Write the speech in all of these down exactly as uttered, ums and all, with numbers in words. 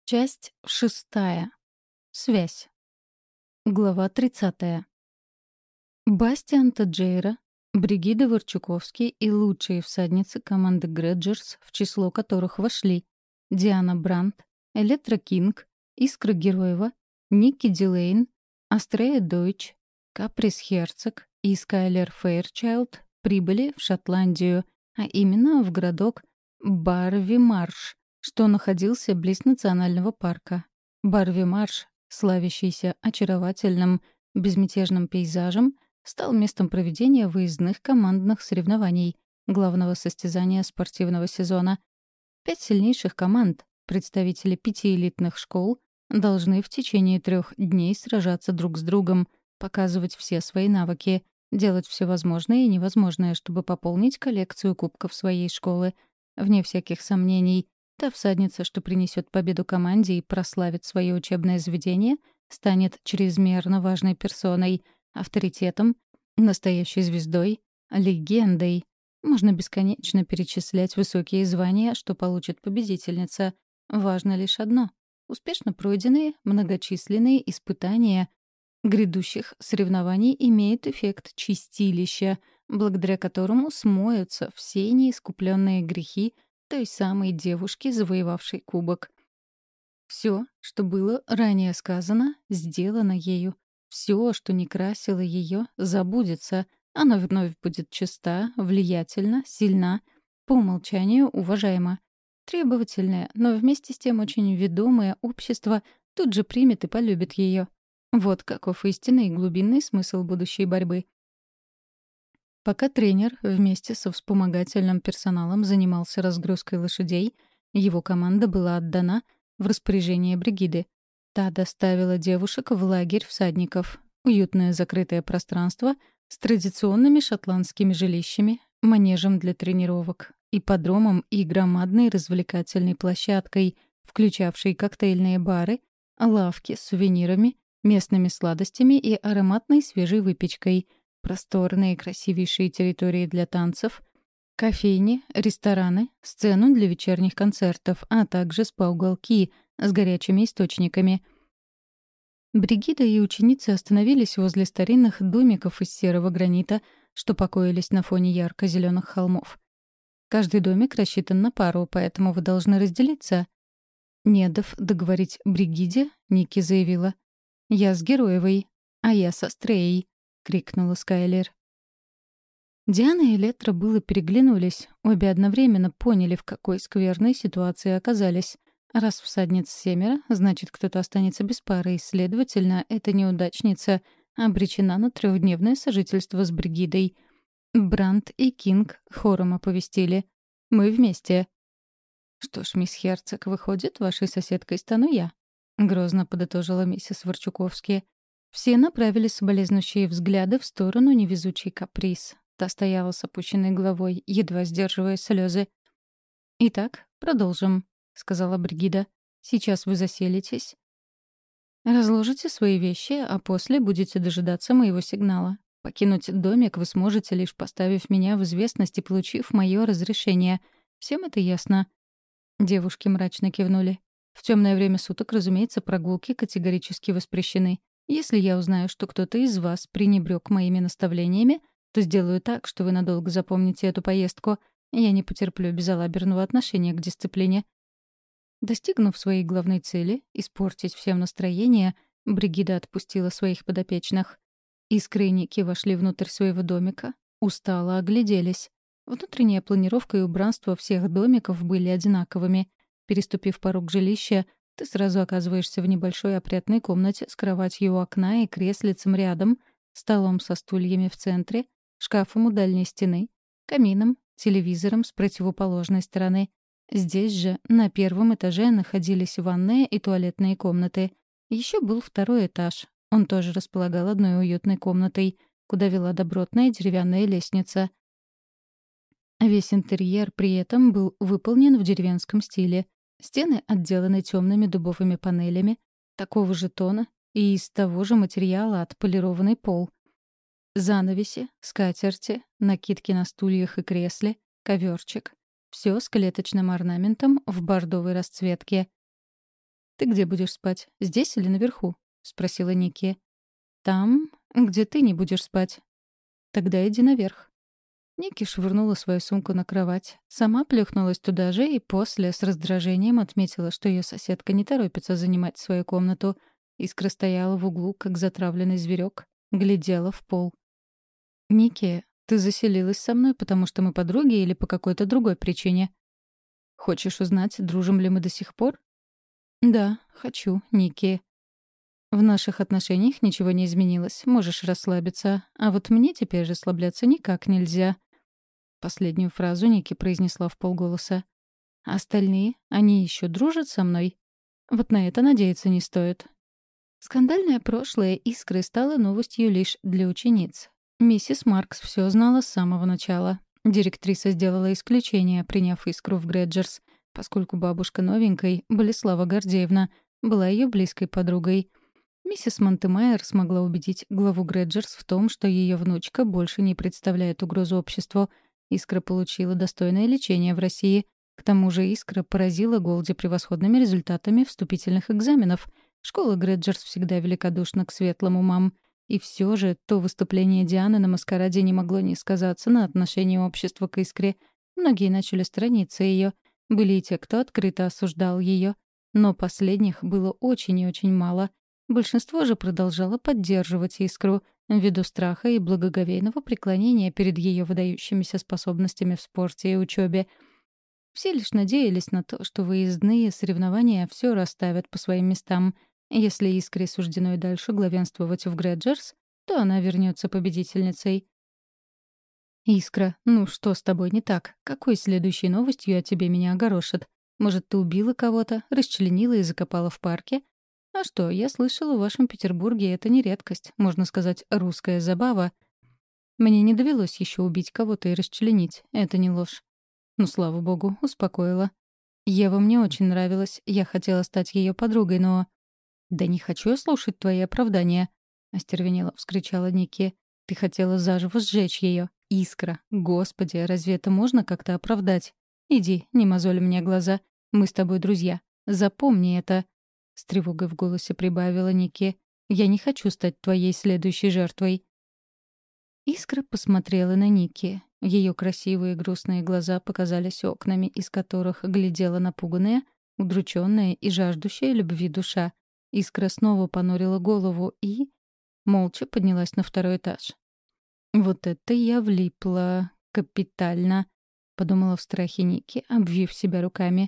Часть шестая. Связь. Глава тридцатая. Бастиан Таджейра, Бригида Ворчуковский и лучшие всадницы команды Грэджерс, в число которых вошли Диана Брандт, Электра Кинг, Искра Героева, Никки Дилейн, Астрея Дойч, Каприс Херцог и Скайлер Фэйрчайлд, прибыли в Шотландию, а именно в городок Барви-Марш, что находился близ национального парка. Барви-Марш, славящийся очаровательным, безмятежным пейзажем, стал местом проведения выездных командных соревнований, главного состязания спортивного сезона. Пять сильнейших команд, представители пяти элитных школ, должны в течение трех дней сражаться друг с другом, показывать все свои навыки, делать все возможное и невозможное, чтобы пополнить коллекцию кубков своей школы. Вне всяких сомнений, та всадница, что принесет победу команде и прославит свое учебное заведение, станет чрезмерно важной персоной, авторитетом, настоящей звездой, легендой. Можно бесконечно перечислять высокие звания, что получит победительница. Важно лишь одно — успешно пройденные многочисленные испытания грядущих соревнований имеют эффект чистилища, благодаря которому смоются все неискупленные грехи той самой девушки, завоевавшей кубок. Все, что было ранее сказано, сделано ею. Все, что не красило ее, забудется. Она вновь будет чиста, влиятельна, сильна, по умолчанию уважаема. Требовательное, но вместе с тем очень ведомое общество тут же примет и полюбит ее. Вот каков истинный и глубинный смысл будущей борьбы. Пока тренер вместе со вспомогательным персоналом занимался разгрузкой лошадей, его команда была отдана в распоряжение Бригиды. Та доставила девушек в лагерь всадников, уютное закрытое пространство с традиционными шотландскими жилищами, манежем для тренировок, ипподромом и громадной развлекательной площадкой, включавшей коктейльные бары, лавки с сувенирами, местными сладостями и ароматной свежей выпечкой, просторные красивейшие территории для танцев, кофейни, рестораны, сцену для вечерних концертов, а также спа-уголки с горячими источниками. Бригида и ученицы остановились возле старинных домиков из серого гранита, что покоились на фоне ярко-зеленых холмов. Каждый домик рассчитан на пару, поэтому вы должны разделиться. Не дав договорить Бригиде, Ники заявила: «Я с Героевой, а я со Стреей», — крикнула Скайлер. Диана и Электра было переглянулись, обе одновременно поняли, в какой скверной ситуации оказались. Раз всадниц семеро, значит, кто-то останется без пары, и, следовательно, эта неудачница обречена на трехдневное сожительство с Бригидой. Брандт и Кинг хором оповестили: «Мы вместе». «Что ж, мисс Херцог, выходит, вашей соседкой стану я», — грозно подытожила миссис Ворчуковский. Все направили соболезнующие взгляды в сторону невезучей Каприс. Та стояла с опущенной головой, едва сдерживая слезы. «Итак, продолжим», — сказала Бригида. «Сейчас вы заселитесь, разложите свои вещи, а после будете дожидаться моего сигнала. Покинуть домик вы сможете, лишь поставив меня в известность и получив мое разрешение. Всем это ясно?» Девушки мрачно кивнули. «В темное время суток, разумеется, прогулки категорически воспрещены. Если я узнаю, что кто-то из вас пренебрег моими наставлениями, то сделаю так, что вы надолго запомните эту поездку. Я не потерплю безалаберного отношения к дисциплине». Достигнув своей главной цели — испортить всем настроение, Бригида отпустила своих подопечных. Искры и Ники вошли внутрь своего домика, устало огляделись. Внутренняя планировка и убранство всех домиков были одинаковыми. Переступив порог жилища, ты сразу оказываешься в небольшой опрятной комнате с кроватью у окна и креслицем рядом, столом со стульями в центре, шкафом у дальней стены, камином, телевизором с противоположной стороны. Здесь же, на первом этаже, находились ванная и туалетные комнаты. Еще был второй этаж. Он тоже располагал одной уютной комнатой, куда вела добротная деревянная лестница. Весь интерьер при этом был выполнен в деревенском стиле. Стены отделаны темными дубовыми панелями, такого же тона и из того же материала отполированный пол. Занавеси, скатерти, накидки на стульях и кресле, ковёрчик. Все с клеточным орнаментом в бордовой расцветке. «Ты где будешь спать? Здесь или наверху?» — спросила Ники. «Там, где ты не будешь спать». «Тогда иди наверх». Ники швырнула свою сумку на кровать, сама плюхнулась туда же и после с раздражением отметила, что ее соседка не торопится занимать свою комнату. Искра стояла в углу, как затравленный зверек, глядела в пол. «Ники, ты заселилась со мной, потому что мы подруги или по какой-то другой причине? Хочешь узнать, дружим ли мы до сих пор?» «Да, хочу, Ники». «В наших отношениях ничего не изменилось, можешь расслабиться, а вот мне теперь расслабляться никак нельзя». Последнюю фразу Ники произнесла вполголоса. «Остальные, они еще дружат со мной?» Вот на это надеяться не стоит. Скандальное прошлое Искры стало новостью лишь для учениц. Миссис Маркс все знала с самого начала. Директриса сделала исключение, приняв Искру в Грэджерс, поскольку бабушка новенькой, Болеслава Гордеевна, была ее близкой подругой. Миссис Монтемайер смогла убедить главу Грэджерс в том, что ее внучка больше не представляет угрозу обществу. Искра получила достойное лечение в России. К тому же Искра поразила Голди превосходными результатами вступительных экзаменов. Школа Грэджерс всегда великодушна к светлым умам. И все же то выступление Дианы на маскараде не могло не сказаться на отношении общества к Искре. Многие начали сторониться ее. Были и те, кто открыто осуждал ее. Но последних было очень и очень мало. Большинство же продолжало поддерживать Искру ввиду страха и благоговейного преклонения перед ее выдающимися способностями в спорте и учебе. Все лишь надеялись на то, что выездные соревнования все расставят по своим местам. Если Искре суждено и дальше главенствовать в Грэджерс, то она вернется победительницей. «Искра, ну что с тобой не так? Какой следующей новостью о тебе меня огорошат? Может, ты убила кого-то, расчленила и закопала в парке? А что, я слышала, в вашем Петербурге это не редкость, можно сказать, русская забава. Мне не довелось еще убить кого-то и расчленить, это не ложь. Ну, слава богу, успокоила. Ева мне очень нравилась, я хотела стать ее подругой, но... «Да не хочу я слушать твои оправдания», — остервенело вскричала Ники. «Ты хотела заживо сжечь ее. Искра. Господи, разве это можно как-то оправдать? Иди, не мозоль мне глаза. Мы с тобой друзья. Запомни это». С тревогой в голосе прибавила Ники. «Я не хочу стать твоей следующей жертвой». Искра посмотрела на Ники. Ее красивые грустные глаза показались окнами, из которых глядела напуганная, удрученная и жаждущая любви душа. Искра снова понурила голову и... молча поднялась на второй этаж. «Вот это я влипла. Капитально», — подумала в страхе Ники, обвив себя руками.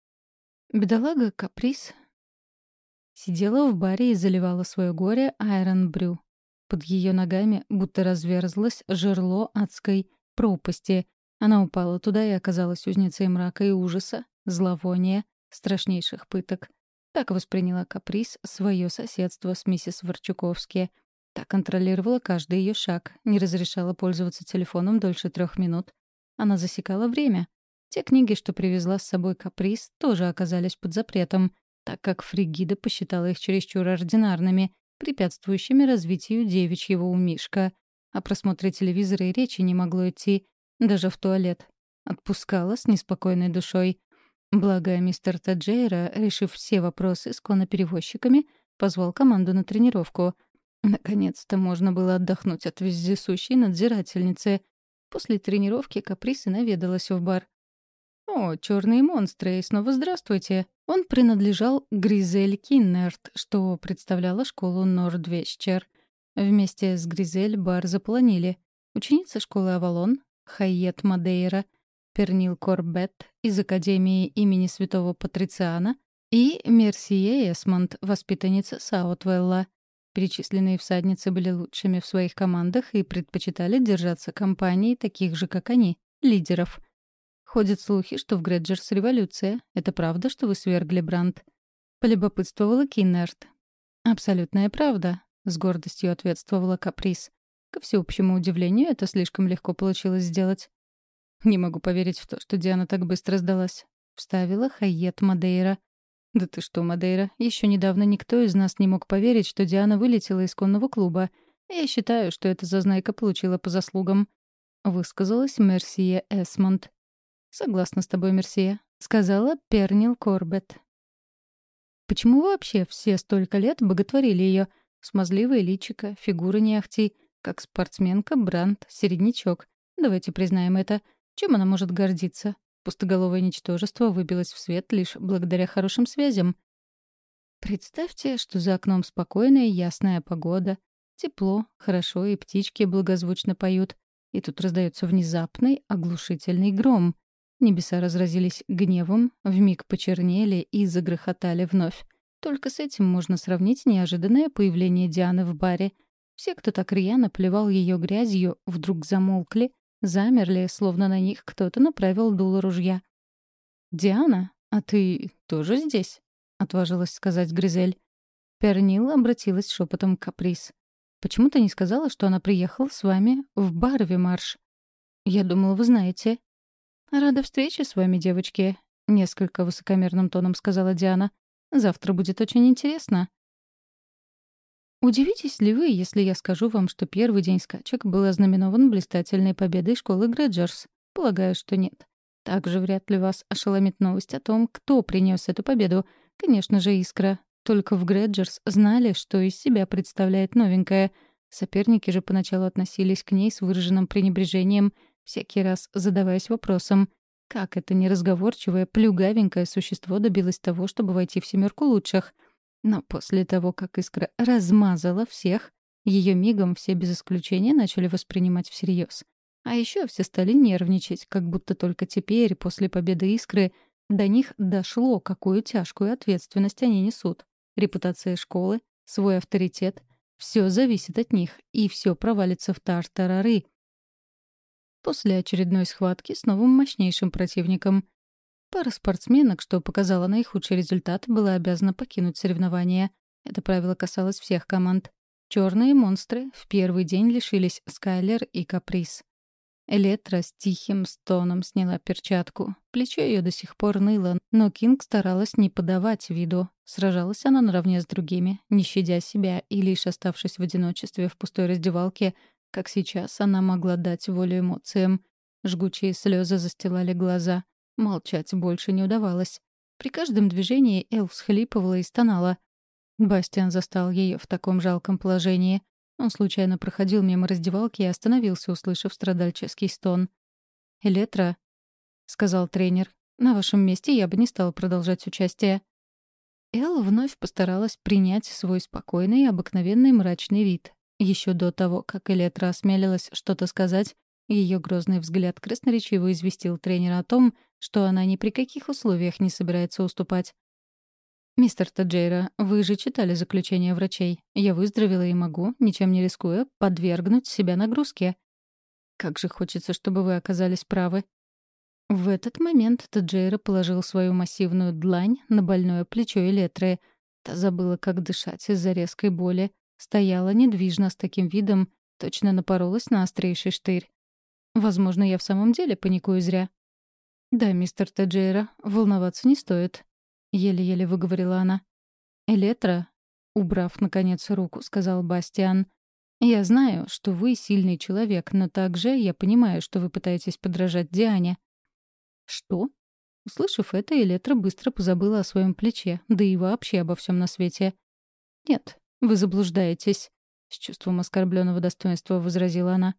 Бедолага Каприз сидела в баре и заливала свое горе айрон брю. Под ее ногами будто разверзлось жерло адской пропасти. Она упала туда и оказалась узницей мрака и ужаса, зловония, страшнейших пыток. Так восприняла Каприз свое соседство с миссис Ворчуковски. Так контролировала каждый ее шаг, не разрешала пользоваться телефоном дольше трех минут. Она засекала время. Те книги, что привезла с собой Каприз, тоже оказались под запретом, так как Фригида посчитала их чересчур ординарными, препятствующими развитию девичьего умишка. О просмотре телевизора и речи не могло идти, даже в туалет. Отпускала с неспокойной душой. Благо, мистер Таджейра, решив все вопросы с коноперевозчиками, позвал команду на тренировку. Наконец-то можно было отдохнуть от вездесущей надзирательницы. После тренировки Каприз и наведалась в бар. «О, черные монстры, и снова здравствуйте!» Он принадлежал Гризель Киннерт, что представляла школу Нордвещер. Вместе с Гризель бар заполонили ученица школы Авалон, Хайет Мадейра, Пернил Корбет из Академии имени Святого Патрициана и Мерсие Эсмонд, воспитанница Саутвелла. Перечисленные всадницы были лучшими в своих командах и предпочитали держаться компанией таких же, как они, лидеров. Ходят слухи, что в Грэджерс революция. Это правда, что вы свергли Брандт? Полюбопытствовала Киннерт. Абсолютная правда, с гордостью ответствовала Каприз. Ко всеобщему удивлению, это слишком легко получилось сделать. «Не могу поверить в то, что Диана так быстро сдалась», — вставила Хайет Мадейра. «Да ты что, Мадейра, еще недавно никто из нас не мог поверить, что Диана вылетела из конного клуба. Я считаю, что эта зазнайка получила по заслугам», — высказалась Мерсия Эсмонд. «Согласна с тобой, Мерсия», — сказала Пернил Корбет. Почему вообще все столько лет боготворили ее? Смазливое личико, фигура не ахти, как спортсменка, бранд, середнячок. Давайте признаем это. Чем она может гордиться? Пустоголовое ничтожество выбилось в свет лишь благодаря хорошим связям. Представьте, что за окном спокойная и ясная погода. Тепло, хорошо, и птички благозвучно поют. И тут раздается внезапный, оглушительный гром. Небеса разразились гневом, вмиг почернели и загрохотали вновь. Только с этим можно сравнить неожиданное появление Дианы в баре. Все, кто так рьяно плевал ее грязью, вдруг замолкли, замерли, словно на них кто-то направил дуло ружья. «Диана, а ты тоже здесь?» — отважилась сказать Гризель. Пернил обратилась шепотом к Каприз. «Почему ты не сказала, что она приехала с вами в Барви-Марш?» «Я думала, вы знаете». «Рада встрече с вами, девочки», — несколько высокомерным тоном сказала Диана. «Завтра будет очень интересно». Удивитесь ли вы, если я скажу вам, что первый день скачек был ознаменован блистательной победой школы Грэджерс? Полагаю, что нет. Также вряд ли вас ошеломит новость о том, кто принес эту победу. Конечно же, Искра. Только в Грэджерс знали, что из себя представляет новенькая. Соперники же поначалу относились к ней с выраженным пренебрежением, всякий раз задаваясь вопросом, как это неразговорчивое, плюгавенькое существо добилось того, чтобы войти в семерку лучших. Но после того, как Искра размазала всех, ее мигом все без исключения начали воспринимать всерьез. А еще все стали нервничать, как будто только теперь, после победы Искры, до них дошло, какую тяжкую ответственность они несут. Репутация школы, свой авторитет — все зависит от них, и все провалится в тартарары. После очередной схватки с новым мощнейшим противником. Пара спортсменок, что показала наихудший результат, была обязана покинуть соревнования. Это правило касалось всех команд. Черные монстры в первый день лишились Скайлер и Каприз. Электра с тихим стоном сняла перчатку. Плечо ее до сих пор ныло, но Кинг старалась не подавать виду. Сражалась она наравне с другими, не щадя себя, и лишь оставшись в одиночестве в пустой раздевалке, как сейчас, она могла дать волю эмоциям. Жгучие слезы застилали глаза. Молчать больше не удавалось. При каждом движении Эл всхлипывала и стонала. Бастиан застал ее в таком жалком положении. Он случайно проходил мимо раздевалки и остановился, услышав страдальческий стон. «Электра», — сказал тренер, — «на вашем месте я бы не стал продолжать участие». Эл вновь постаралась принять свой спокойный и обыкновенный мрачный вид. Еще до того, как Электра осмелилась что-то сказать, ее грозный взгляд красноречиво известил тренера о том, что она ни при каких условиях не собирается уступать. «Мистер Таджейра, вы же читали заключение врачей. Я выздоровела и могу, ничем не рискуя, подвергнуть себя нагрузке. Как же хочется, чтобы вы оказались правы». В этот момент Таджейра положил свою массивную длань на больное плечо Элетры. Та забыла, как дышать из-за резкой боли. Стояла недвижно с таким видом, точно напоролась на острейший штырь. Возможно, я в самом деле паникую зря. «Да, мистер Таджейра, волноваться не стоит», — еле-еле выговорила она. «Электра», — убрав, наконец, руку, сказал Бастиан, — «я знаю, что вы сильный человек, но также я понимаю, что вы пытаетесь подражать Диане». «Что?» Услышав это, Электра быстро позабыла о своем плече, да и вообще обо всем на свете. «Нет, вы заблуждаетесь», — с чувством оскорбленного достоинства возразила она.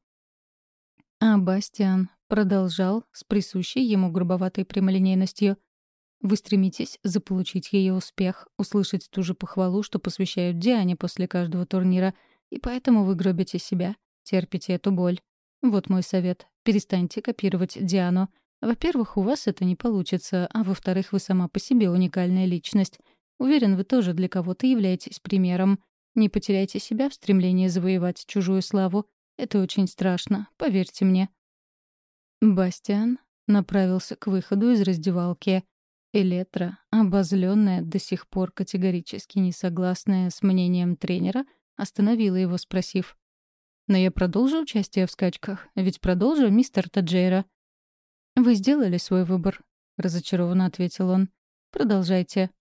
А Бастиан продолжал с присущей ему грубоватой прямолинейностью. «Вы стремитесь заполучить ее успех, услышать ту же похвалу, что посвящают Диане после каждого турнира, и поэтому вы гробите себя, терпите эту боль. Вот мой совет. Перестаньте копировать Диану. Во-первых, у вас это не получится, а во-вторых, вы сама по себе уникальная личность. Уверен, вы тоже для кого-то являетесь примером. Не потеряйте себя в стремлении завоевать чужую славу. Это очень страшно, поверьте мне». Бастиан направился к выходу из раздевалки. Электра, обозленная, до сих пор категорически не согласная с мнением тренера, остановила его, спросив: «Но я продолжу участие в скачках? Ведь продолжу, мистер Таджейра». «Вы сделали свой выбор», — разочарованно ответил он. «Продолжайте».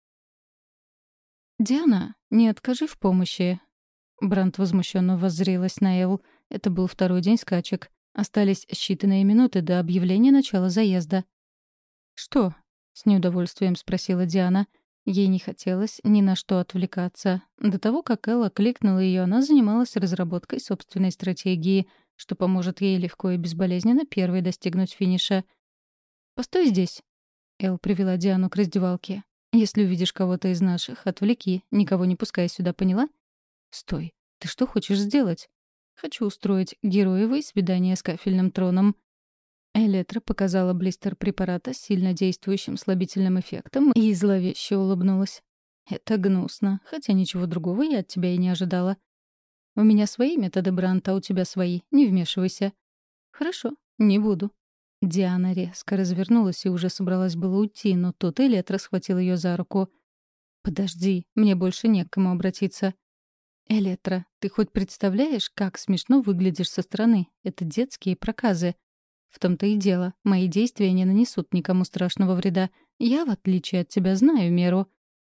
«Диана, не откажи в помощи». Брандт возмущенно воззрелась на Эл. Это был второй день скачек. Остались считанные минуты до объявления начала заезда. «Что?» — с неудовольствием спросила Диана. Ей не хотелось ни на что отвлекаться. До того, как Элла кликнула ее, она занималась разработкой собственной стратегии, что поможет ей легко и безболезненно первой достигнуть финиша. «Постой здесь», — Эл привела Диану к раздевалке. «Если увидишь кого-то из наших, отвлеки, никого не пускай сюда, поняла?» «Стой, ты что хочешь сделать?» «Хочу устроить героевое свидание с кафельным троном». Элетра показала блистер препарата с сильно действующим слабительным эффектом и зловеще улыбнулась. «Это гнусно, хотя ничего другого я от тебя и не ожидала. У меня свои методы, Брант, а у тебя свои. Не вмешивайся». «Хорошо, не буду». Диана резко развернулась и уже собралась было уйти, но тут Элетра схватил ее за руку. «Подожди, мне больше не к кому обратиться». «Элетра, ты хоть представляешь, как смешно выглядишь со стороны? Это детские проказы». «В том-то и дело. Мои действия не нанесут никому страшного вреда. Я, в отличие от тебя, знаю меру».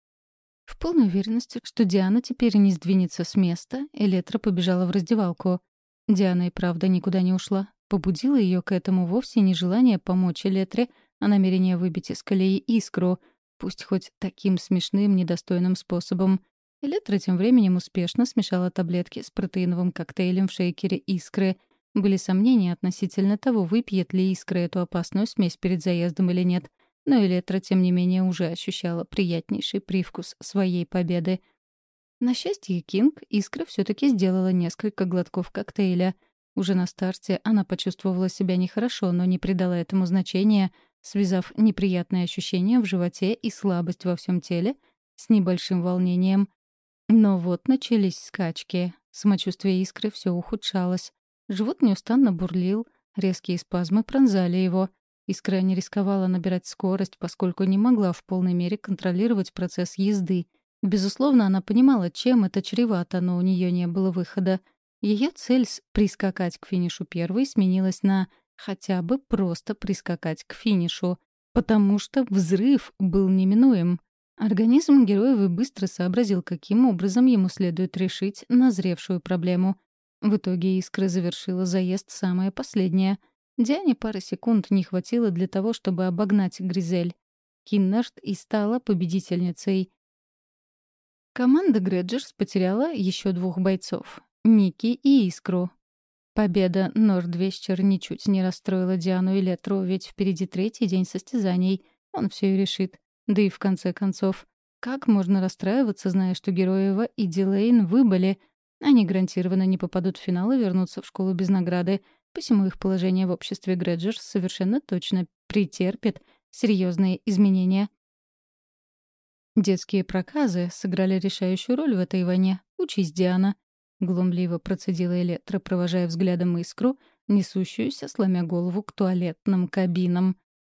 В полной уверенности, что Диана теперь не сдвинется с места, Элетра побежала в раздевалку. Диана и правда никуда не ушла. Побудила ее к этому вовсе не желание помочь Элетре, а намерение выбить из колеи искру, пусть хоть таким смешным, недостойным способом. Элетра тем временем успешно смешала таблетки с протеиновым коктейлем в шейкере искры. Были сомнения относительно того, выпьет ли искра эту опасную смесь перед заездом или нет. Но Элетра, тем не менее, уже ощущала приятнейший привкус своей победы. На счастье Кинг, искра все-таки сделала несколько глотков коктейля. Уже на старте она почувствовала себя нехорошо, но не придала этому значения, связав неприятные ощущения в животе и слабость во всем теле с небольшим волнением. Но вот начались скачки. Самочувствие искры все ухудшалось. Живот неустанно бурлил, резкие спазмы пронзали его. Искра не рисковала набирать скорость, поскольку не могла в полной мере контролировать процесс езды. Безусловно, она понимала, чем это чревато, но у нее не было выхода. Ее цель с «прискакать к финишу первой» сменилась на «хотя бы просто прискакать к финишу», потому что взрыв был неминуем. Организм Героевой быстро сообразил, каким образом ему следует решить назревшую проблему. В итоге Искра завершила заезд самое последнее. Диане пары секунд не хватило для того, чтобы обогнать Гризель. Киннард и стала победительницей. Команда Грэджерс потеряла еще двух бойцов — Ники и Искру. Победа Нордвещер ничуть не расстроила Диану и Летру, ведь впереди третий день состязаний. Он все и решит. Да и в конце концов, как можно расстраиваться, зная, что Героева и Дилейн выбыли? Они гарантированно не попадут в финал и вернутся в школу без награды, посему их положение в обществе Грэджерс совершенно точно претерпит серьезные изменения. Детские проказы сыграли решающую роль в этой войне. Учись, Диана. Глумливо процедила Элетра, провожая взглядом Искру, несущуюся, сломя голову к туалетным кабинам.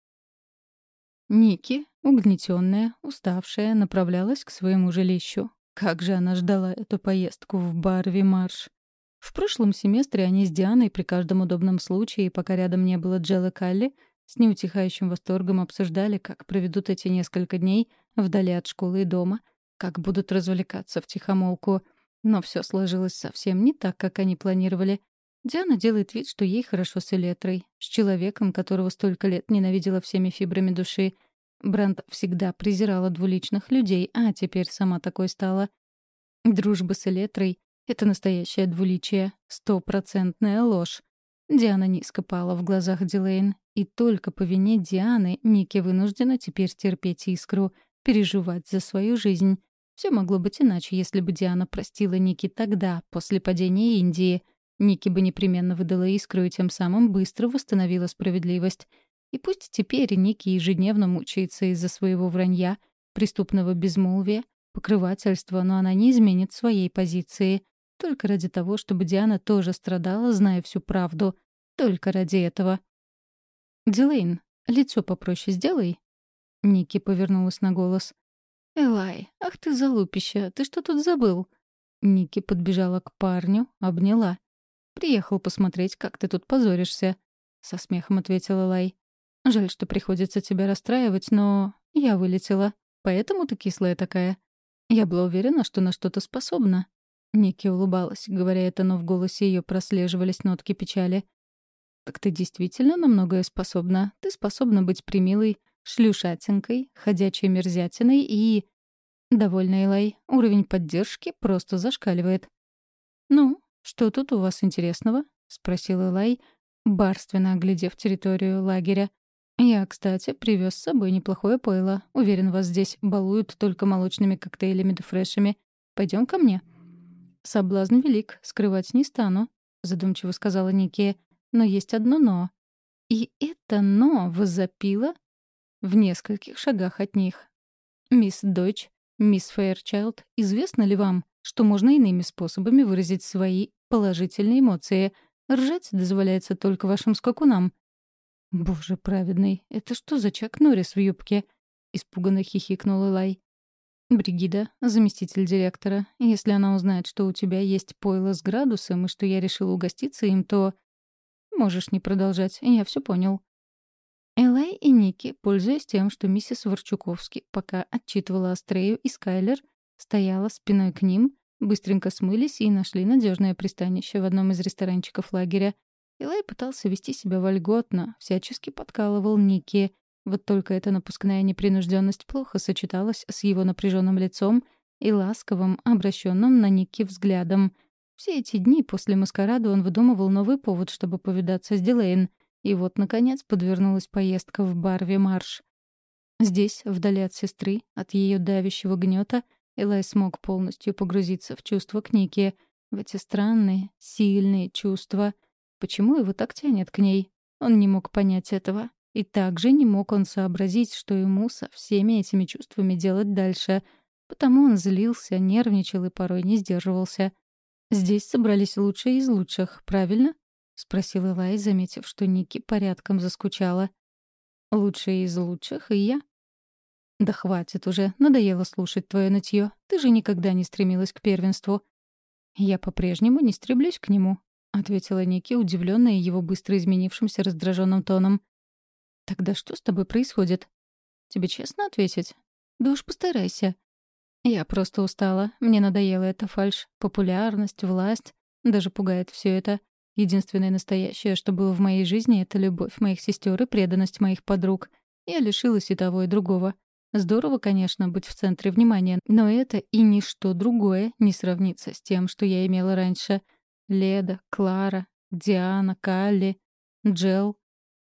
Ники, угнетенная, уставшая, направлялась к своему жилищу. Как же она ждала эту поездку в Барви-Марш. В прошлом семестре они с Дианой при каждом удобном случае, пока рядом не было Джеллы Калли, с неутихающим восторгом обсуждали, как проведут эти несколько дней вдали от школы и дома, как будут развлекаться втихомолку. Но все сложилось совсем не так, как они планировали. Диана делает вид, что ей хорошо с Элетрой, с человеком, которого столько лет ненавидела всеми фибрами души. Бранд всегда презирала двуличных людей, а теперь сама такой стала. Дружба с Элетрой — это настоящее двуличие, стопроцентная ложь. Диана низко пала в глазах Дилейн, и только по вине Дианы Ники вынуждена теперь терпеть Искру, переживать за свою жизнь. Все могло быть иначе, если бы Диана простила Ники тогда, после падения Индии. Ники бы непременно выдала Искру и тем самым быстро восстановила справедливость. И пусть теперь Ники ежедневно мучается из-за своего вранья, преступного безмолвия, покрывательства, но она не изменит своей позиции. Только ради того, чтобы Диана тоже страдала, зная всю правду. Только ради этого. «Дилейн, лицо попроще сделай». Ники повернулась на голос. «Элай, ах ты залупища, ты что тут забыл?» Ники подбежала к парню, обняла. «Приехал посмотреть, как ты тут позоришься», — со смехом ответила Элай. «Жаль, что приходится тебя расстраивать, но я вылетела, поэтому ты кислая такая. Я была уверена, что на что-то способна». Ники улыбалась, говоря это, но в голосе ее прослеживались нотки печали. «Так ты действительно на многое способна. Ты способна быть примилой шлюшатинкой, ходячей мерзятиной и...» Довольно, Элай. Уровень поддержки просто зашкаливает. «Ну, что тут у вас интересного?» — спросил Элай, барственно оглядев территорию лагеря. «Я, кстати, привез с собой неплохое пойло. Уверен, вас здесь балуют только молочными коктейлями да фрешами. Пойдем ко мне». «Соблазн велик, скрывать не стану», — задумчиво сказала Никия. «Но есть одно «но». И это «но» возопило в нескольких шагах от них. «Мисс Дойч, мисс Фэйрчайлд, известно ли вам, что можно иными способами выразить свои положительные эмоции? Ржать дозволяется только вашим скакунам». «Боже праведный, это что за Чак Норрис в юбке?» — испуганно хихикнул Элай. «Бригида, заместитель директора. Если она узнает, что у тебя есть пойло с градусом и что я решила угоститься им, то...» «Можешь не продолжать, я все понял». Элай и Ники, пользуясь тем, что миссис Ворчуковский пока отчитывала Астрею и Скайлер, стояла спиной к ним, быстренько смылись и нашли надежное пристанище в одном из ресторанчиков лагеря. Элай пытался вести себя вольготно, всячески подкалывал Ники. Вот только эта напускная непринужденность плохо сочеталась с его напряженным лицом и ласковым, обращенным на Ники взглядом. Все эти дни после маскарада он выдумывал новый повод, чтобы повидаться с Дилейн. И вот, наконец, подвернулась поездка в Барви Марш. Здесь, вдали от сестры, от ее давящего гнета, Элай смог полностью погрузиться в чувства к Нике, в эти странные, сильные чувства. Почему его так тянет к ней? Он не мог понять этого. И также не мог он сообразить, что ему со всеми этими чувствами делать дальше. Потому он злился, нервничал и порой не сдерживался. «Здесь собрались лучшие из лучших, правильно?» — спросил Элай, заметив, что Ники порядком заскучала. «Лучшие из лучших и я». «Да хватит уже, надоело слушать твое нытье. Ты же никогда не стремилась к первенству». «Я по-прежнему не стремлюсь к нему», — ответила Ники, удивленная его быстро изменившимся раздраженным тоном. «Тогда что с тобой происходит?» «Тебе честно ответить?» «Да уж постарайся». «Я просто устала. Мне надоела эта фальшь. Популярность, власть. Даже пугает все это. Единственное настоящее, что было в моей жизни, — это любовь моих сестер и преданность моих подруг. Я лишилась и того, и другого. Здорово, конечно, быть в центре внимания, но это и ничто другое не сравнится с тем, что я имела раньше. Леда, Клара, Диана, Калли, Джел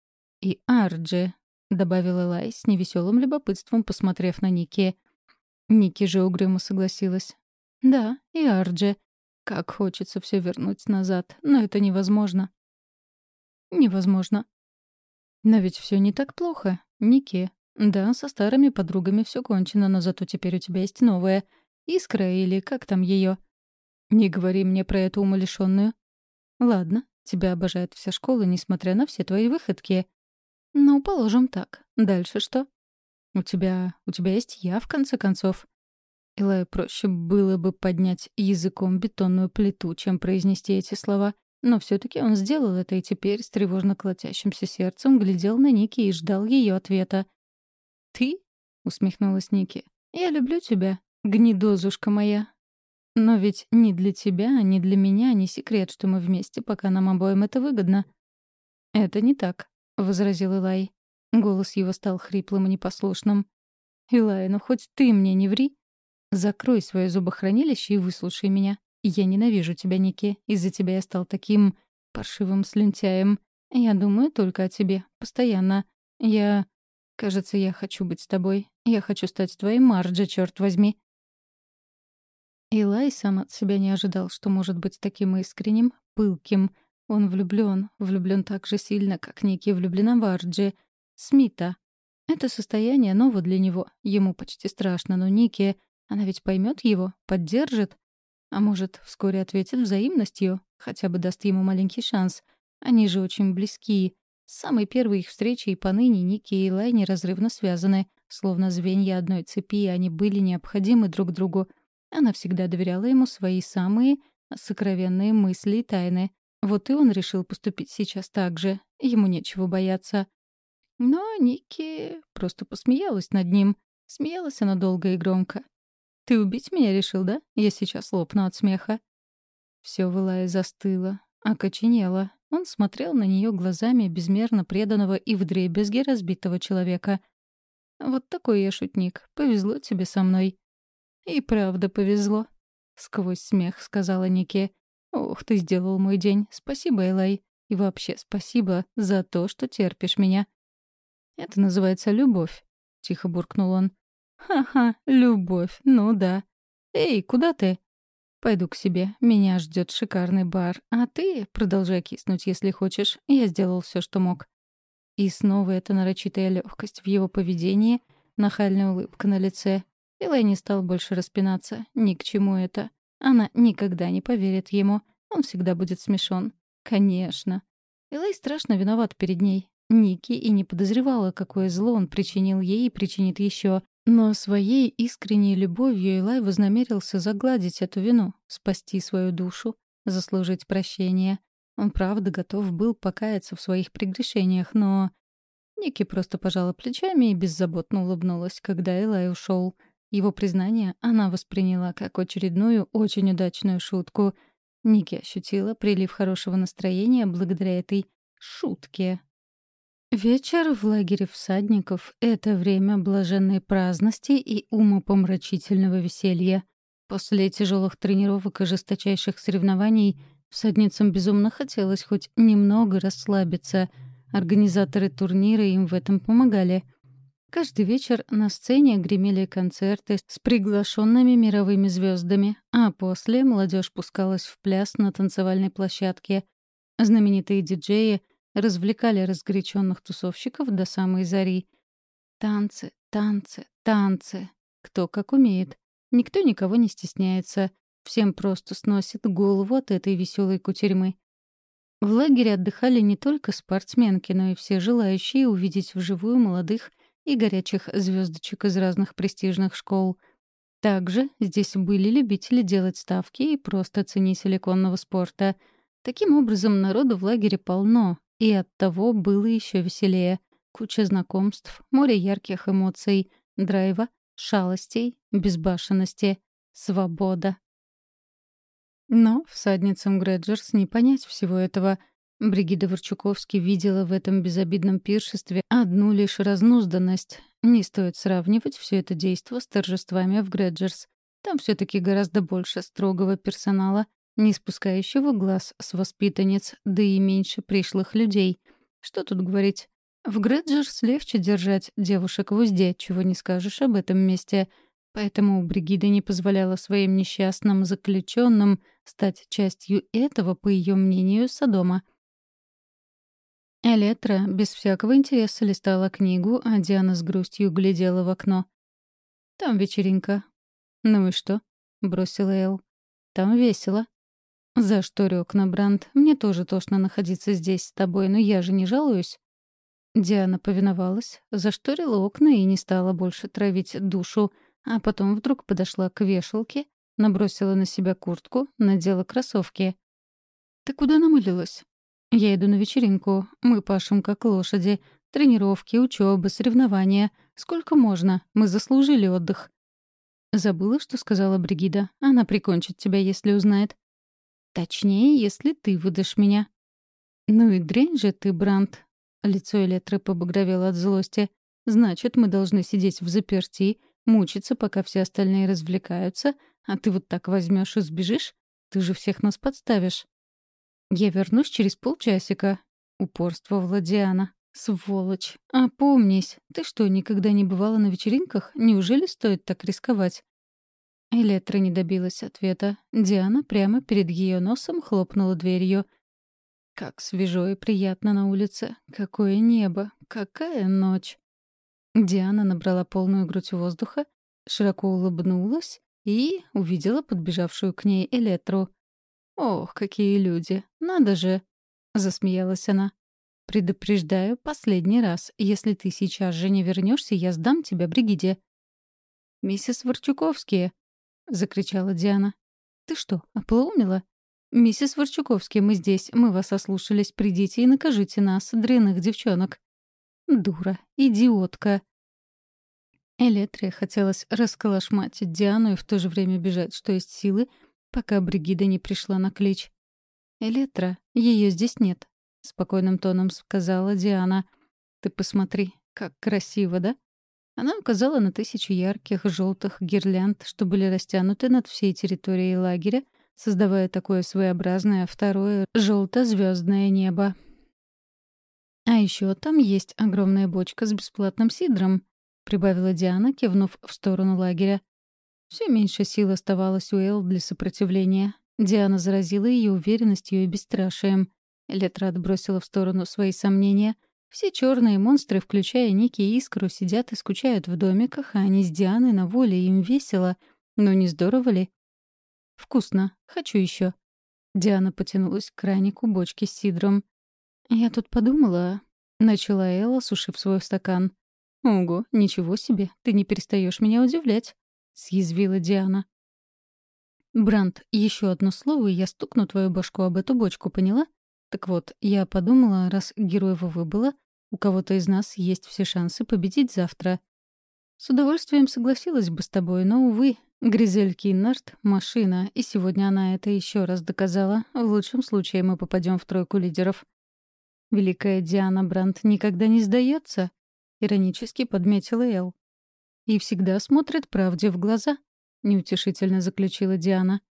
и Арджи», — добавила Элай с невеселым любопытством, посмотрев на Ники. Ники же угрюмо согласилась. «Да, и Арджи. Как хочется все вернуть назад, но это невозможно». «Невозможно». «Но ведь все не так плохо, Ники. Да, со старыми подругами все кончено, но зато теперь у тебя есть новая. Искра или как там ее? Не говори мне про эту умалишенную. Ладно, тебя обожает вся школа, несмотря на все твои выходки. Ну, положим так. Дальше что? У тебя... у тебя есть я, в конце концов». Элаю проще было бы поднять языком бетонную плиту, чем произнести эти слова. Но все-таки он сделал это и теперь с тревожно колотящимся сердцем глядел на Ники и ждал ее ответа. «Ты?» — усмехнулась Ники. «Я люблю тебя, гнидозушка моя. Но ведь ни для тебя, ни для меня не секрет, что мы вместе, пока нам обоим это выгодно». «Это не так», — возразил Элай. Голос его стал хриплым и непослушным. «Элай, ну хоть ты мне не ври. Закрой свое зубохранилище и выслушай меня. Я ненавижу тебя, Ники. Из-за тебя я стал таким паршивым слюнтяем. Я думаю только о тебе. Постоянно. Я... Кажется, я хочу быть с тобой. Я хочу стать твоей Марджи, черт возьми». Илай сам от себя не ожидал, что может быть таким искренним, пылким. Он влюблен, влюблен так же сильно, как Ники влюблена в Арджи. Смита. Это состояние ново для него. Ему почти страшно, но Ники... Она ведь поймет его, поддержит. А может, вскоре ответит взаимностью, хотя бы даст ему маленький шанс. Они же очень близки. С самой первой их встречи и поныне Ники и Элай неразрывно связаны. Словно звенья одной цепи, они были необходимы друг другу. Она всегда доверяла ему свои самые сокровенные мысли и тайны. Вот и он решил поступить сейчас так же. Ему нечего бояться. Но Ники просто посмеялась над ним. Смеялась она долго и громко. «Ты убить меня решил, да? Я сейчас лопну от смеха». Все в Элае застыло, окоченело. Он смотрел на нее глазами безмерно преданного и вдребезги разбитого человека. «Вот такой я шутник. Повезло тебе со мной». «И правда повезло», — сквозь смех сказала Ники. «Ох, ты сделал мой день. Спасибо, Элай. И вообще спасибо за то, что терпишь меня». «Это называется любовь», — тихо буркнул он. «Ха-ха, любовь, ну да. Эй, куда ты?» «Пойду к себе. Меня ждет шикарный бар. А ты продолжай киснуть, если хочешь. Я сделал все, что мог». И снова эта нарочитая легкость в его поведении, нахальная улыбка на лице. Элай не стал больше распинаться. Ни к чему это. Она никогда не поверит ему. Он всегда будет смешон. Конечно. Элай страшно виноват перед ней. Ники и не подозревала, какое зло он причинил ей и причинит еще. Но своей искренней любовью Элай вознамерился загладить эту вину, спасти свою душу, заслужить прощение. Он правда готов был покаяться в своих прегрешениях, но... Ники просто пожала плечами и беззаботно улыбнулась, когда Элай ушел. Его признание она восприняла как очередную очень удачную шутку. Ники ощутила прилив хорошего настроения благодаря этой шутке. Вечер в лагере всадников — это время блаженной праздности и умопомрачительного веселья. После тяжелых тренировок и жесточайших соревнований всадницам безумно хотелось хоть немного расслабиться. Организаторы турнира им в этом помогали. Каждый вечер на сцене гремели концерты с приглашенными мировыми звездами, а после молодежь пускалась в пляс на танцевальной площадке. Знаменитые диджеи развлекали разгоряченных тусовщиков до самой зари. Танцы, танцы, танцы. Кто как умеет. Никто никого не стесняется. Всем просто сносит голову от этой веселой кутерьмы. В лагере отдыхали не только спортсменки, но и все желающие увидеть вживую молодых и горячих звездочек из разных престижных школ. Также здесь были любители делать ставки и просто ценители конного спорта. Таким образом, народу в лагере полно, и оттого было еще веселее. Куча знакомств, море ярких эмоций, драйва, шалостей, безбашенности, свобода. Но всадницам Грэджерс не понять всего этого. Бригида Ворчуковский видела в этом безобидном пиршестве одну лишь разнузданность. Не стоит сравнивать все это действо с торжествами в Грэджерс. Там все таки гораздо больше строгого персонала, не спускающего глаз с воспитанниц, да и меньше пришлых людей. Что тут говорить? В Грэджерс легче держать девушек в узде, чего не скажешь об этом месте. Поэтому Бригида не позволяла своим несчастным заключенным стать частью этого, по ее мнению, Содома. Элетра без всякого интереса листала книгу, а Диана с грустью глядела в окно. «Там вечеринка». «Ну и что?» — бросила Эл. «Там весело». «Зашторь окна, Бранд. Мне тоже тошно находиться здесь с тобой, но я же не жалуюсь». Диана повиновалась, зашторила окна и не стала больше травить душу, а потом вдруг подошла к вешалке, набросила на себя куртку, надела кроссовки. «Ты куда намылилась?» «Я иду на вечеринку. Мы пашем как лошади. Тренировки, учёба, соревнования. Сколько можно? Мы заслужили отдых». «Забыла, что сказала Бригида. Она прикончит тебя, если узнает». «Точнее, если ты выдашь меня». «Ну и дрянь же ты, Бранд». Лицо Элетры побагровело от злости. «Значит, мы должны сидеть взаперти, мучиться, пока все остальные развлекаются, а ты вот так возьмешь и сбежишь? Ты же всех нас подставишь». «Я вернусь через полчасика», — упорствовала Диана. «Сволочь! Опомнись! Ты что, никогда не бывала на вечеринках? Неужели стоит так рисковать?» Элетра не добилась ответа. Диана прямо перед ее носом хлопнула дверью. Как свежо и приятно на улице. Какое небо! Какая ночь! Диана набрала полную грудь воздуха, широко улыбнулась и увидела подбежавшую к ней Элетру. «Ох, какие люди! Надо же!» — засмеялась она. «Предупреждаю, последний раз. Если ты сейчас же не вернешься, я сдам тебя Бригиде». «Миссис Ворчуковские!» — закричала Диана. «Ты что, ополоумела?» «Миссис Ворчуковский, мы здесь. Мы вас ослушались. Придите и накажите нас, дрянных девчонок». «Дура! Идиотка!» Элетре хотелось расколошматить Диану и в то же время бежать, что есть силы, пока Бригида не пришла на клич. «Элетра, ее здесь нет», — спокойным тоном сказала Диана. «Ты посмотри, как красиво, да?» Она указала на тысячи ярких желтых гирлянд, что были растянуты над всей территорией лагеря, создавая такое своеобразное второе желто-звездное небо. «А еще там есть огромная бочка с бесплатным сидром», — прибавила Диана, кивнув в сторону лагеря. Все меньше сил оставалось у Эл для сопротивления. Диана заразила ее уверенностью и бесстрашием. Элетра отбросила в сторону свои сомнения. Все черные монстры, включая Ники и Искру, сидят и скучают в домиках, а они с Дианой на воле, им весело. Но не здорово ли? «Вкусно. Хочу еще. Диана потянулась к кранику бочки с сидром. «Я тут подумала...» — начала Элла, сушив свой стакан. «Ого, ничего себе, ты не перестаешь меня удивлять», — съязвила Диана. «Бранд, еще одно слово, и я стукну твою башку об эту бочку, поняла? Так вот, я подумала, раз Героева выбыла, у кого-то из нас есть все шансы победить завтра. С удовольствием согласилась бы с тобой, но, увы, Гризель Киннард — машина, и сегодня она это еще раз доказала. В лучшем случае мы попадем в тройку лидеров». «Великая Диана Бранд никогда не сдается», — иронически подметила Эл. «И всегда смотрит правде в глаза», — неутешительно заключила Диана.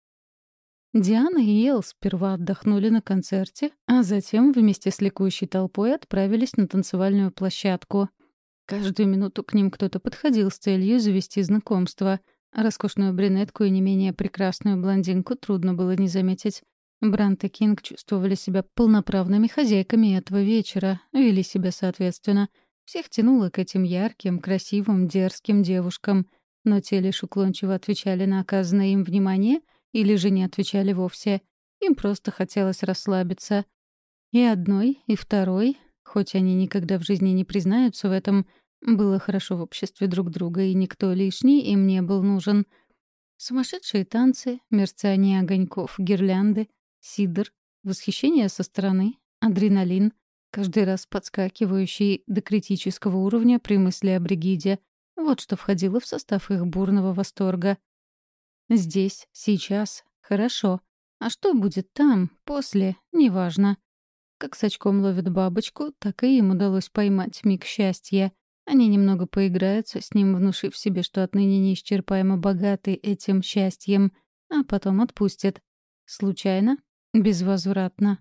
Диана и Эл сперва отдохнули на концерте, а затем вместе с ликующей толпой отправились на танцевальную площадку. Каждую минуту к ним кто-то подходил с целью завести знакомство. Роскошную брюнетку и не менее прекрасную блондинку трудно было не заметить. Брант и Кинг чувствовали себя полноправными хозяйками этого вечера, вели себя соответственно. Всех тянуло к этим ярким, красивым, дерзким девушкам, но те лишь уклончиво отвечали на оказанное им внимание или же не отвечали вовсе. Им просто хотелось расслабиться. И одной, и второй, хоть они никогда в жизни не признаются в этом, было хорошо в обществе друг друга, и никто лишний им не был нужен. Сумасшедшие танцы, мерцание огоньков, гирлянды, сидр, восхищение со стороны, адреналин, каждый раз подскакивающий до критического уровня при мысли о Бригиде. Вот что входило в состав их бурного восторга. Здесь, сейчас, хорошо. А что будет там, после, неважно. Как с очком ловит бабочку, так и им удалось поймать миг счастья. Они немного поиграются с ним, внушив себе, что отныне неисчерпаемо богаты этим счастьем, а потом отпустят. Случайно? Безвозвратно.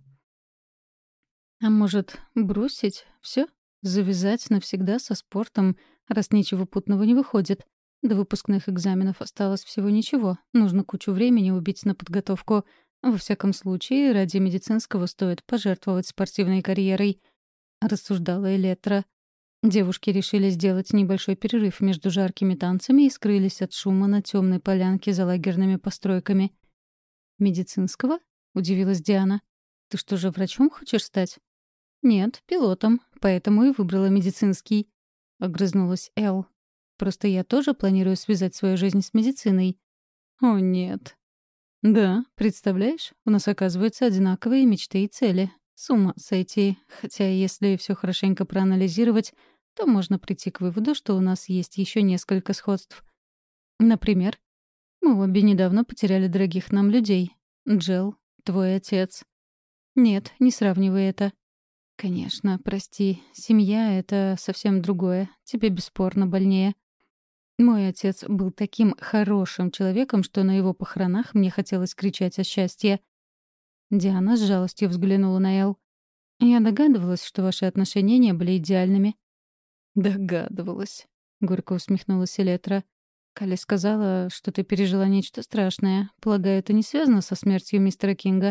А может, бросить все? Завязать навсегда со спортом, раз ничего путного не выходит? До выпускных экзаменов осталось всего ничего. Нужно кучу времени убить на подготовку. Во всяком случае, ради медицинского стоит пожертвовать спортивной карьерой, рассуждала Элетра. Девушки решили сделать небольшой перерыв между жаркими танцами и скрылись от шума на темной полянке за лагерными постройками. «Медицинского?» — удивилась Диана. «Ты что же, врачом хочешь стать?» «Нет, пилотом, поэтому и выбрала медицинский», — огрызнулась Эл. «Просто я тоже планирую связать свою жизнь с медициной». «О, нет». «Да, представляешь, у нас, оказывается, одинаковые мечты и цели. С ума сойти. Хотя, если все хорошенько проанализировать, то можно прийти к выводу, что у нас есть еще несколько сходств. Например, мы обе недавно потеряли дорогих нам людей. Джел, твой отец. Нет, не сравнивай это. Конечно, прости, семья — это совсем другое. Тебе бесспорно больнее. Мой отец был таким хорошим человеком, что на его похоронах мне хотелось кричать о счастье. Диана с жалостью взглянула на Эл. «Я догадывалась, что ваши отношения не были идеальными». «Догадывалась», — горько усмехнулась Элетра. «Калли сказала, что ты пережила нечто страшное. Полагаю, это не связано со смертью мистера Кинга».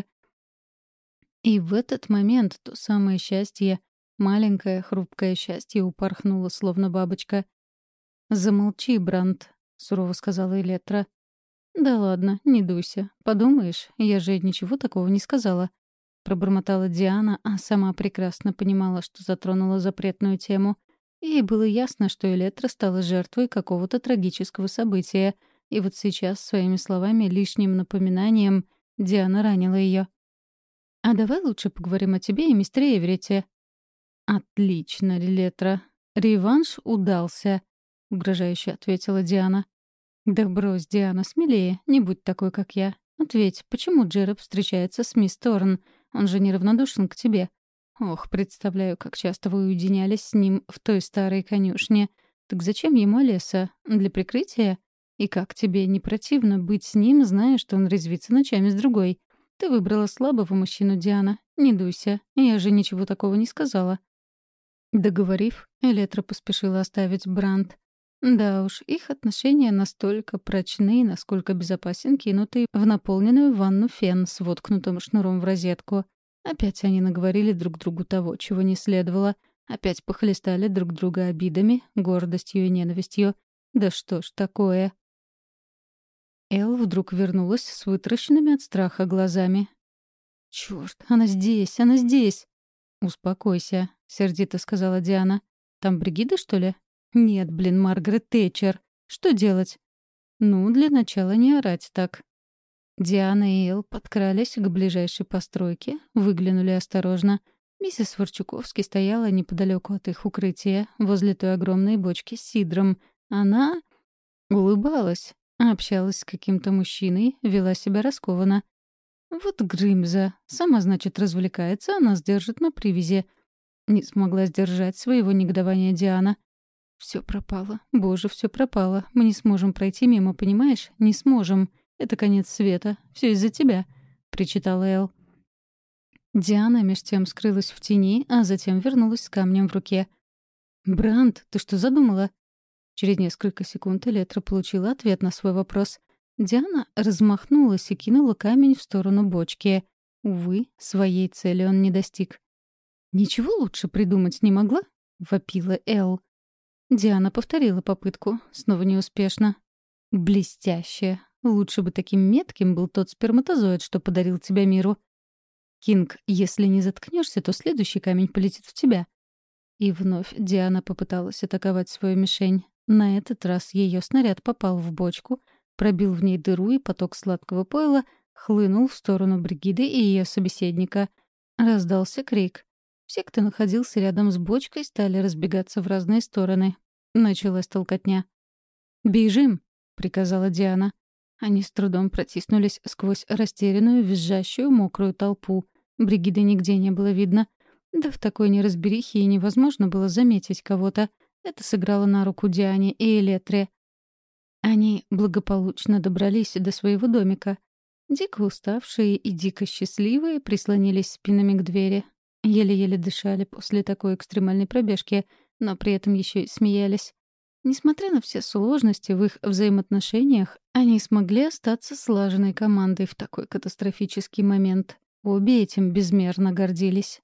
И в этот момент то самое счастье, маленькое хрупкое счастье, упорхнуло, словно бабочка. «Замолчи, Бранд», — сурово сказала Элетра. «Да ладно, не дуйся. Подумаешь, я же ничего такого не сказала», — пробормотала Диана, а сама прекрасно понимала, что затронула запретную тему. Ей было ясно, что Элетра стала жертвой какого-то трагического события, и вот сейчас своими словами, лишним напоминанием, Диана ранила ее. «А давай лучше поговорим о тебе и мистере Эверетте». «Отлично, Элетра. Реванш удался», — угрожающе ответила Диана. «Да брось, Диана, смелее, не будь такой, как я. Ответь, почему Джероб встречается с мисс Торн? Он же неравнодушен к тебе. Ох, представляю, как часто вы уединялись с ним в той старой конюшне. Так зачем ему Олеса? Для прикрытия? И как тебе не противно быть с ним, зная, что он резвится ночами с другой? Ты выбрала слабого мужчину, Диана. Не дуйся. Я же ничего такого не сказала. Договорив, Элетра поспешила оставить Бранд. Да уж, их отношения настолько прочны, насколько безопасен кинутый в наполненную ванну фен с воткнутым шнуром в розетку. Опять они наговорили друг другу того, чего не следовало. Опять похлестали друг друга обидами, гордостью и ненавистью. Да что ж такое? Эл вдруг вернулась с вытаращенными от страха глазами. «Чёрт, она здесь, она здесь!» «Успокойся», — сердито сказала Диана. «Там Бригида, что ли?» «Нет, блин, Маргарет Тэтчер. Что делать?» «Ну, для начала не орать так». Диана и Эл подкрались к ближайшей постройке, выглянули осторожно. Миссис Ворчуковский стояла неподалеку от их укрытия, возле той огромной бочки с сидром. Она улыбалась, общалась с каким-то мужчиной, вела себя раскованно. Вот Грымза. Сама, значит, развлекается, а нас держит на привязи. Не смогла сдержать своего негодования Диана. Все пропало. Боже, все пропало. Мы не сможем пройти мимо, понимаешь? Не сможем. Это конец света. Все из-за тебя, причитала Эл. Диана меж тем скрылась в тени, а затем вернулась с камнем в руке. «Бранд, ты что задумала?» Через несколько секунд Элетра получила ответ на свой вопрос. Диана размахнулась и кинула камень в сторону бочки. Увы, своей цели он не достиг. «Ничего лучше придумать не могла?» — вопила Эл. Диана повторила попытку, снова неуспешно. «Блестяще! Лучше бы таким метким был тот сперматозоид, что подарил тебя миру. Кинг, если не заткнешься, то следующий камень полетит в тебя». И вновь Диана попыталась атаковать свою мишень. На этот раз ее снаряд попал в бочку, пробил в ней дыру, и поток сладкого пойла хлынул в сторону Бригиды и ее собеседника. Раздался крик. Все, кто находился рядом с бочкой, стали разбегаться в разные стороны. Началась толкотня. «Бежим!» — приказала Диана. Они с трудом протиснулись сквозь растерянную, визжащую, мокрую толпу. Бригиды нигде не было видно. Да в такой неразберихе и невозможно было заметить кого-то. Это сыграло на руку Диане и Элетре. Они благополучно добрались до своего домика. Дико уставшие и дико счастливые прислонились спинами к двери. Еле-еле дышали после такой экстремальной пробежки, но при этом еще и смеялись. Несмотря на все сложности в их взаимоотношениях, они смогли остаться слаженной командой в такой катастрофический момент. Обе этим безмерно гордились.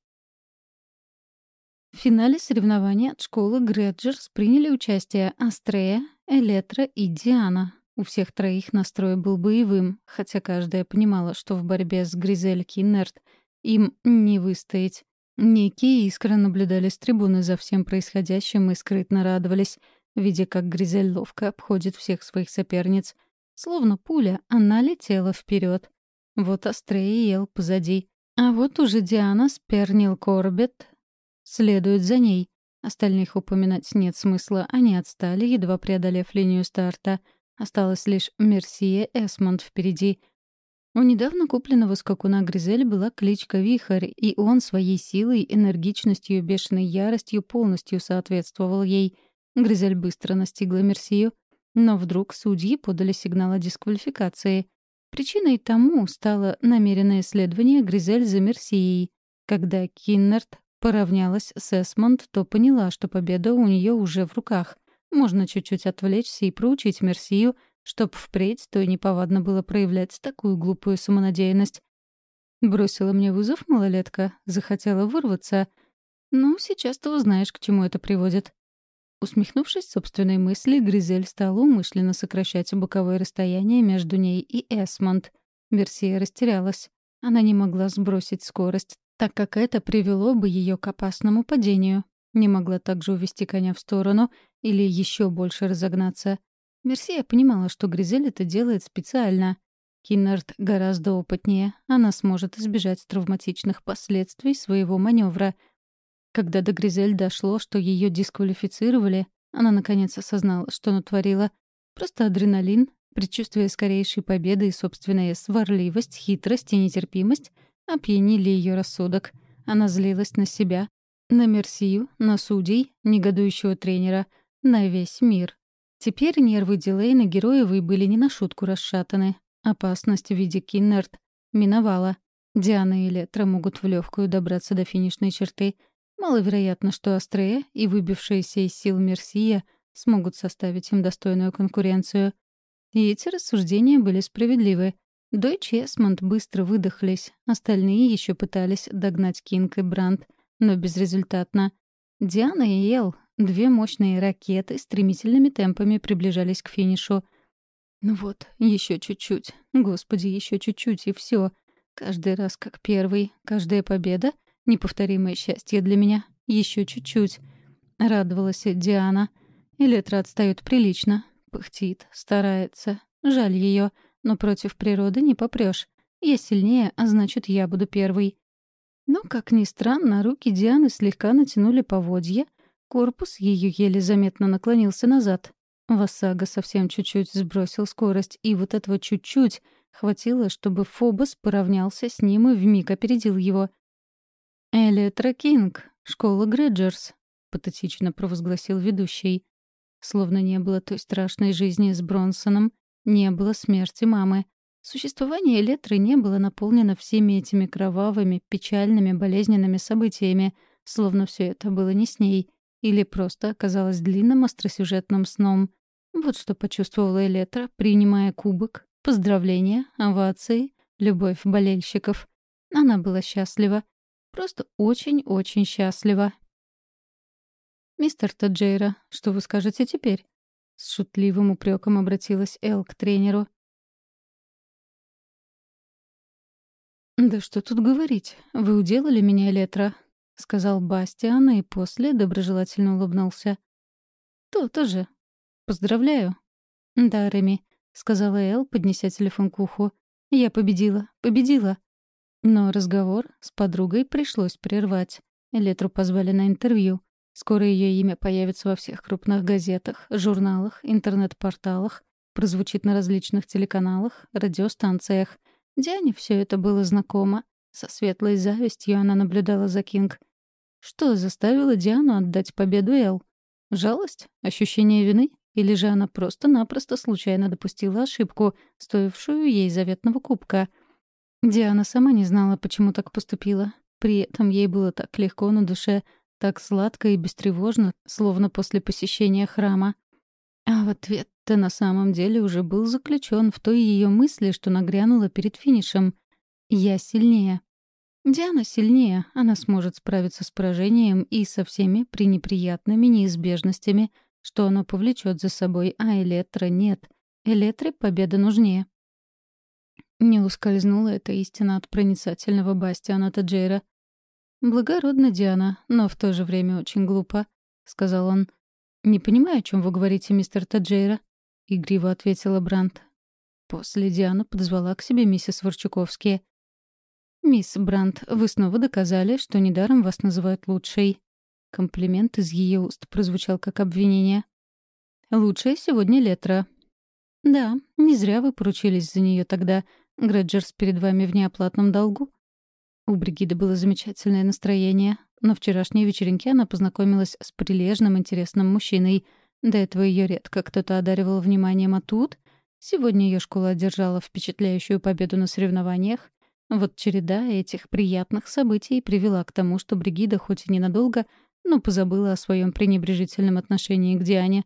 В финале соревнования от школы Грэджерс приняли участие Астрея, Элетра и Диана. У всех троих настрой был боевым, хотя каждая понимала, что в борьбе с Гризель Киннерт им не выстоять. Некие искры наблюдали с трибуны за всем происходящим и скрытно радовались, видя, как Гризель ловко обходит всех своих соперниц. Словно пуля, она летела вперед. Вот Астрея и Эл позади. А вот уже Диана с Пернил Корбет следует за ней. Остальных упоминать нет смысла, они отстали, едва преодолев линию старта. Осталось лишь Мерсия Эсмонд впереди. У недавно купленного скакуна Гризель была кличка Вихрь, и он своей силой, энергичностью и бешеной яростью полностью соответствовал ей. Гризель быстро настигла Мерсию, но вдруг судьи подали сигнал о дисквалификации. Причиной тому стало намеренное следование Гризель за Мерсией. Когда Киннерт поравнялась с Эсмонд, то поняла, что победа у нее уже в руках. Можно чуть-чуть отвлечься и проучить Мерсию, чтоб впредь то и неповадно было проявлять такую глупую самонадеянность. Бросила мне вызов малолетка, захотела вырваться. Ну, сейчас ты узнаешь, к чему это приводит. Усмехнувшись собственной мысли, Гризель стала умышленно сокращать боковое расстояние между ней и Эсмонд. Мерсия растерялась. Она не могла сбросить скорость, так как это привело бы ее к опасному падению. Не могла также увести коня в сторону или еще больше разогнаться. Мерсия понимала, что Гризель это делает специально. Киннерт гораздо опытнее. Она сможет избежать травматичных последствий своего маневра. Когда до Гризель дошло, что ее дисквалифицировали, она наконец осознала, что натворила. Просто адреналин, предчувствие скорейшей победы и собственная сварливость, хитрость и нетерпимость опьянили ее рассудок. Она злилась на себя, на Мерсию, на судей, негодующего тренера. на весь мир. Теперь нервы Дилейны Героевой были не на шутку расшатаны. Опасность в виде Киннерт миновала. Диана и Электра могут в легкую добраться до финишной черты. Маловероятно, что Астрея и выбившаяся из сил Мерсия смогут составить им достойную конкуренцию. И эти рассуждения были справедливы. Дойч и Эсмонд быстро выдохлись, остальные еще пытались догнать Кинг и Бранд, но безрезультатно. Диана и Эл, две мощные ракеты, стремительными темпами приближались к финишу. Ну вот, еще чуть-чуть. Господи, еще чуть-чуть, и все. Каждый раз как первый. Каждая победа — неповторимое счастье для меня. Еще чуть-чуть. Радовалась Диана. Электра отстает прилично. Пыхтит, старается. Жаль ее, но против природы не попрешь. Я сильнее, а значит, я буду первой. Но, как ни странно, руки Дианы слегка натянули поводья. Корпус ее еле заметно наклонился назад. Вассага совсем чуть-чуть сбросил скорость, и вот этого чуть-чуть хватило, чтобы Фобос поравнялся с ним и вмиг опередил его. «Электра Кинг, школа Грэджерс», — патетично провозгласил ведущий. Словно не было той страшной жизни с Бронсоном, не было смерти мамы. Существование Элетры не было наполнено всеми этими кровавыми, печальными, болезненными событиями, словно все это было не с ней, или просто оказалось длинным остросюжетным сном. Вот что почувствовала Элетра, принимая кубок, поздравления, овации, любовь болельщиков. Она была счастлива. Просто очень-очень счастлива. «Мистер Таджейра, что вы скажете теперь?» С шутливым упреком обратилась Эл к тренеру. «Да что тут говорить? Вы уделали меня, Элетра», — сказал Бастиан и после доброжелательно улыбнулся. «То-то же. Поздравляю». «Да, Реми», — сказала Эл, поднеся телефон к уху. «Я победила, победила». Но разговор с подругой пришлось прервать. Элетру позвали на интервью. Скоро ее имя появится во всех крупных газетах, журналах, интернет-порталах, прозвучит на различных телеканалах, радиостанциях. Диане все это было знакомо. Со светлой завистью она наблюдала за Кинг. Что заставило Диану отдать победу Эл? Жалость? Ощущение вины? Или же она просто-напросто случайно допустила ошибку, стоившую ей заветного кубка? Диана сама не знала, почему так поступила. При этом ей было так легко на душе, так сладко и бестревожно, словно после посещения храма. А в ответ-то на самом деле уже был заключен в той ее мысли, что нагрянула перед финишем. «Я сильнее». Диана сильнее, она сможет справиться с поражением и со всеми пренеприятными неизбежностями, что оно повлечет за собой, а Электра нет. Электре победа нужнее. Не ускользнула эта истина от проницательного Бастиана Таджейра. «Благородно, Диана, но в то же время очень глупо», — сказал он. «Не понимаю, о чем вы говорите, мистер Таджейра», — игриво ответила Брандт. После Диана подозвала к себе миссис Ворчуковски. «Мисс Брандт, вы снова доказали, что недаром вас называют лучшей». Комплимент из ее уст прозвучал как обвинение. «Лучшая сегодня Летра». «Да, не зря вы поручились за нее тогда. Грэджерс перед вами в неоплатном долгу». У Бригиды было замечательное настроение. На вчерашней вечеринке она познакомилась с прилежным, интересным мужчиной. До этого ее редко кто-то одаривал вниманием, а тут... Сегодня ее школа одержала впечатляющую победу на соревнованиях. Вот череда этих приятных событий привела к тому, что Бригида хоть и ненадолго, но позабыла о своем пренебрежительном отношении к Диане.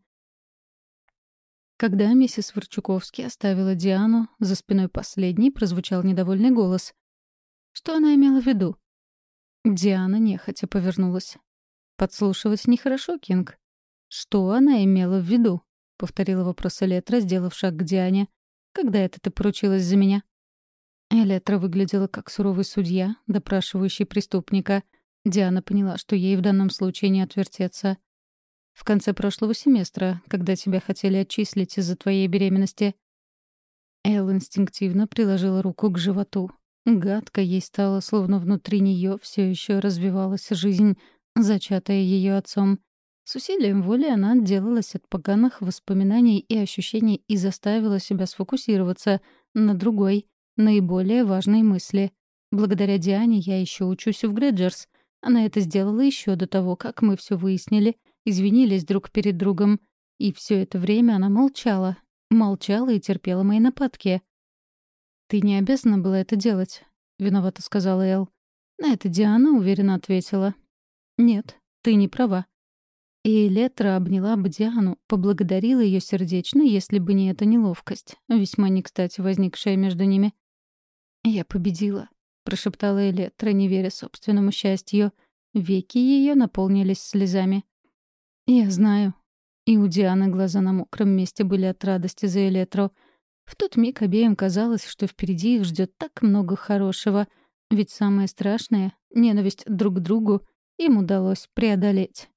Когда миссис Ворчуковски оставила Диану, за спиной последней прозвучал недовольный голос. Что она имела в виду? Диана нехотя повернулась. «Подслушивать нехорошо, Кинг». «Что она имела в виду?» — повторила вопрос Элетра, сделав шаг к Диане. «Когда это ты поручилась за меня?» Элетра выглядела как суровый судья, допрашивающий преступника. Диана поняла, что ей в данном случае не отвертеться. «В конце прошлого семестра, когда тебя хотели отчислить из-за твоей беременности». Эл инстинктивно приложила руку к животу. Гадко ей стало, словно внутри нее все еще развивалась жизнь, зачатая ее отцом. С усилием воли она отделалась от поганых воспоминаний и ощущений и заставила себя сфокусироваться на другой, наиболее важной мысли. Благодаря Диане я еще учусь в Грэджерс. Она это сделала еще до того, как мы все выяснили, извинились друг перед другом. И все это время она молчала. Молчала и терпела мои нападки. «Ты не обязана была это делать», — виновато сказала Эл. На это Диана уверенно ответила. «Нет, ты не права». И Элетра обняла бы Диану, поблагодарила ее сердечно, если бы не эта неловкость, весьма не кстати возникшая между ними. «Я победила», — прошептала Элетра, не веря собственному счастью. Веки ее наполнились слезами. «Я знаю». И у Дианы глаза на мокром месте были от радости за Элетру. В тот миг обеим казалось, что впереди их ждет так много хорошего, ведь самое страшное — ненависть друг к другу — им удалось преодолеть.